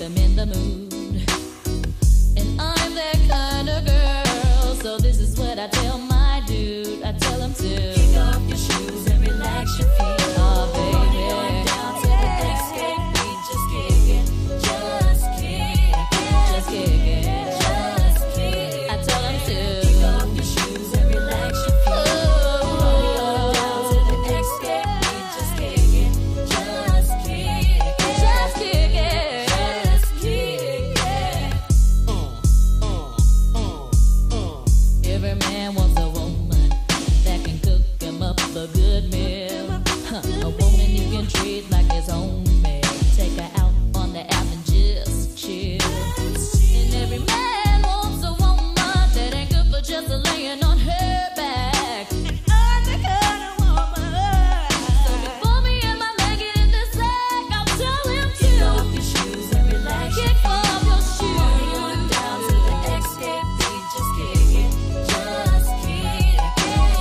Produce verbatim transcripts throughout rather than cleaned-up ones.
I'm in the mood. And I'm that kind of girl, so this is what I tell my dude. I tell him to kick off your shoes and relax your feet. Oh, baby, on down to the escape beat. Just kick it, just kick it, just kick it, just kick it. I tell him to kick off your shoes and relax your feet. Oh, on down to the escape beat. Just kick it, just kick it, just kick it, just kick it. Every man wants a woman that can cook him up a good meal. Huh. A woman you can treat like his own man. Take her out on the app and just chill. And every man wants a woman that ain't good for just laying on her back. And I'm the kind of woman. So before me and my man get in this sack, I'll tell him to kick off your shoes and relax. Kick off your shoes. Party on down to the escape beat. Just kick it, just kick it,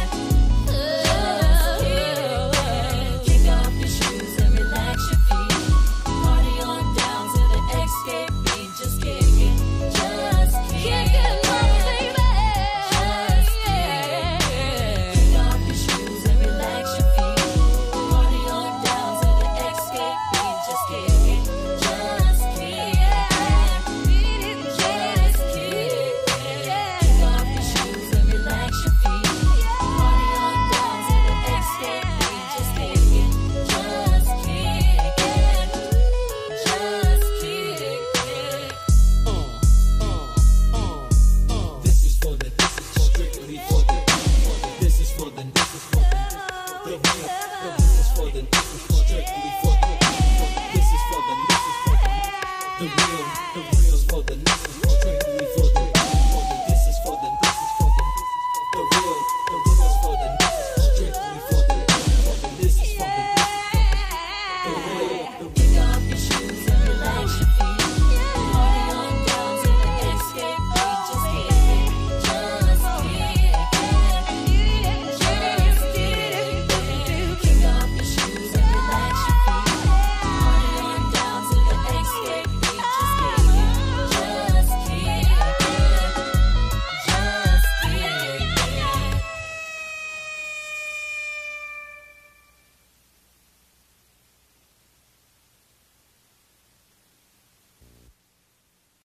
just kick it. Kick off your shoes and relax your feet. Party on down to the escape beat. Just kick it, just kick it, my baby. Just kick it. Kick off your shoes and relax your feet. Party on down to the escape beat. Just kick it, just kick it. Beat it, just kick it. Kick off your shoes and relax your feet. Party on down to the escape beat. Just kick it, just kick it, just kick it. This is for the, this is for strictly for the, this is for the, this is for the, the real, the, this is for the, this is for strictly for the, this is for the, this is for the, the real, the real for the, this is